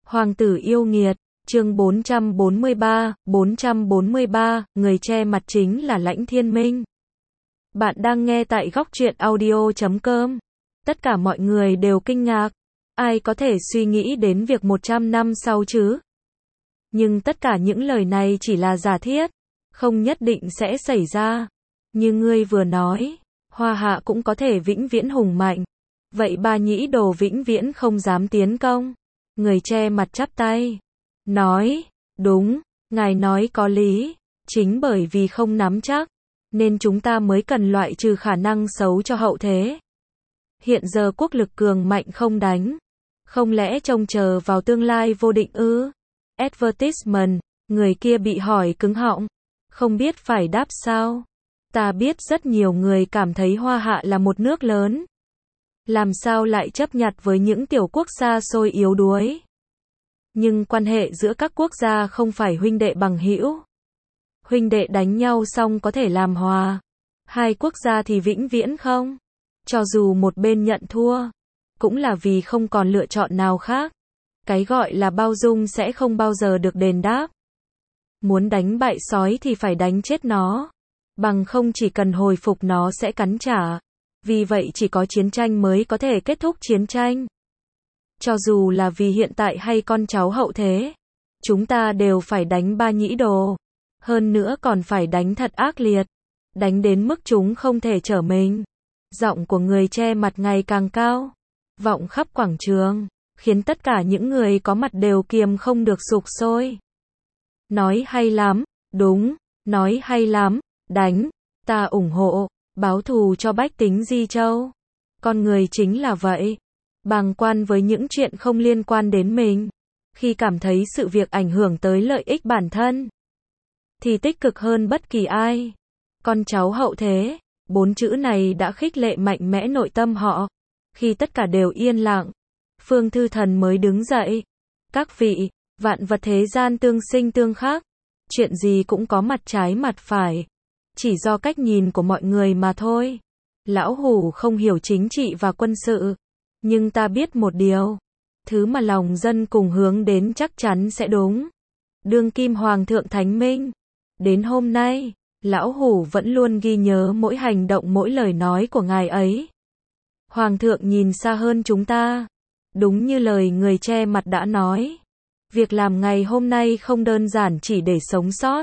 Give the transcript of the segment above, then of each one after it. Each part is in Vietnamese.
Hoàng tử yêu nghiệt, chương 443, người che mặt chính là Lãnh Thiên Minh. Bạn đang nghe tại góc truyện audio.com. Tất cả mọi người đều kinh ngạc. Ai có thể suy nghĩ đến việc 100 năm sau chứ? Nhưng tất cả những lời này chỉ là giả thiết, không nhất định sẽ xảy ra. Như ngươi vừa nói, Hoa Hạ cũng có thể vĩnh viễn hùng mạnh. Vậy Ba Nhĩ Đồ vĩnh viễn không dám tiến công. Người che mặt chắp tay, nói, đúng, ngài nói có lý, chính bởi vì không nắm chắc, nên chúng ta mới cần loại trừ khả năng xấu cho hậu thế. Hiện giờ quốc lực cường mạnh không đánh, không lẽ trông chờ vào tương lai vô định ư? Advertisement, người kia bị hỏi cứng họng, không biết phải đáp sao. Ta biết rất nhiều người cảm thấy Hoa Hạ là một nước lớn. Làm sao lại chấp nhặt với những tiểu quốc xa xôi yếu đuối? Nhưng quan hệ giữa các quốc gia không phải huynh đệ bằng hữu. Huynh đệ đánh nhau xong có thể làm hòa. Hai quốc gia thì vĩnh viễn không. Cho dù một bên nhận thua, cũng là vì không còn lựa chọn nào khác. Cái gọi là bao dung sẽ không bao giờ được đền đáp. Muốn đánh bại sói thì phải đánh chết nó. Bằng không chỉ cần hồi phục nó sẽ cắn trả. Vì vậy chỉ có chiến tranh mới có thể kết thúc chiến tranh. Cho dù là vì hiện tại hay con cháu hậu thế, chúng ta đều phải đánh Ba Nhĩ Đồ. Hơn nữa còn phải đánh thật ác liệt. Đánh đến mức chúng không thể trở mình. Giọng của người che mặt ngày càng cao, vọng khắp quảng trường, khiến tất cả những người có mặt đều kiềm không được sục sôi. Nói hay lắm, đúng, nói hay lắm, đánh, ta ủng hộ, báo thù cho bách tính Di Châu. Con người chính là vậy, bàng quan với những chuyện không liên quan đến mình. Khi cảm thấy sự việc ảnh hưởng tới lợi ích bản thân, thì tích cực hơn bất kỳ ai. Con cháu hậu thế, 4 chữ này đã khích lệ mạnh mẽ nội tâm họ. Khi tất cả đều yên lặng, Phương Thư Thần mới đứng dậy. Các vị, vạn vật thế gian tương sinh tương khắc, chuyện gì cũng có mặt trái mặt phải, chỉ do cách nhìn của mọi người mà thôi. Lão Hủ không hiểu chính trị và quân sự, nhưng ta biết một điều, thứ mà lòng dân cùng hướng đến chắc chắn sẽ đúng. Đương kim Hoàng thượng Thánh Minh, đến hôm nay, Lão Hủ vẫn luôn ghi nhớ mỗi hành động mỗi lời nói của ngài ấy. Hoàng thượng nhìn xa hơn chúng ta. Đúng như lời người che mặt đã nói. Việc làm ngày hôm nay không đơn giản chỉ để sống sót,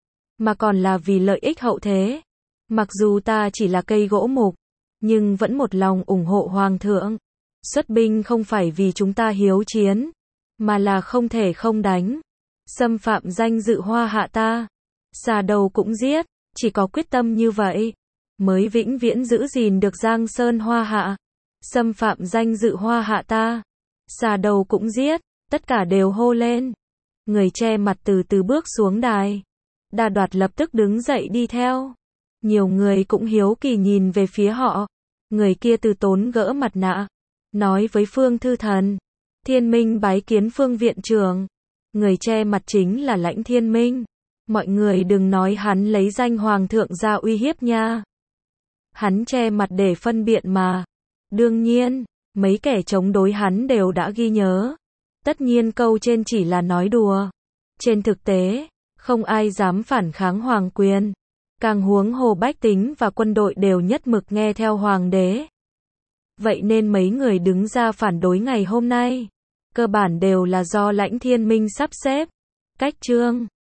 mà còn là vì lợi ích hậu thế. Mặc dù ta chỉ là cây gỗ mục, nhưng vẫn một lòng ủng hộ Hoàng thượng. Xuất binh không phải vì chúng ta hiếu chiến, mà là không thể không đánh. Xâm phạm danh dự Hoa Hạ ta, xà đầu cũng giết. Chỉ có quyết tâm như vậy, mới vĩnh viễn giữ gìn được Giang Sơn Hoa Hạ. Xâm phạm danh dự Hoa Hạ ta, xà đầu cũng giết. Tất cả đều hô lên. Người che mặt từ từ bước xuống đài. Đa Đoạt lập tức đứng dậy đi theo. Nhiều người cũng hiếu kỳ nhìn về phía họ. Người kia từ tốn gỡ mặt nạ, nói với Phương Thư Thần, Thiên Minh bái kiến Phương viện trưởng. Người che mặt chính là Lãnh Thiên Minh. Mọi người đừng nói hắn lấy danh Hoàng thượng ra uy hiếp nha. Hắn che mặt để phân biện mà. Đương nhiên, mấy kẻ chống đối hắn đều đã ghi nhớ. Tất nhiên câu trên chỉ là nói đùa. Trên thực tế, không ai dám phản kháng hoàng quyền. Càng huống hồ bách tính và quân đội đều nhất mực nghe theo hoàng đế. Vậy nên mấy người đứng ra phản đối ngày hôm nay, cơ bản đều là do Lãnh Thiên Minh sắp xếp. Cách chương